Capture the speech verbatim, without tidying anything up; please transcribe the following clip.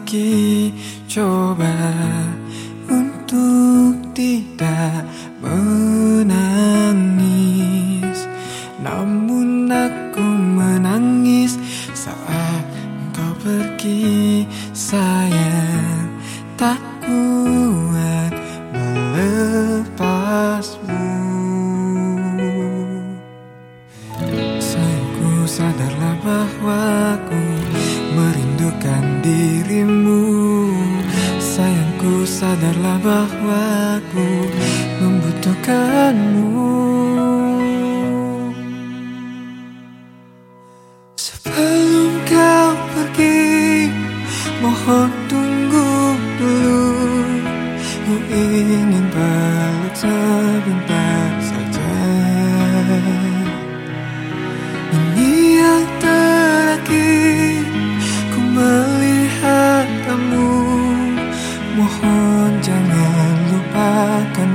pergi, coba untuk tidak menangis. Namun aku menangis saat kau pergi, sayang. Tak kuat melepasmu. Sayangku, sadarlah bahwa aku merindukan dirimu. Sayangku, sadarlah bahwa aku membutuhkanmu. Sebelum kau pergi, mohon tunggu dulu. Ku ingin peluk sebentar saja. Ini yang terakhir ku melihat kamu. Mohon jangan lupakan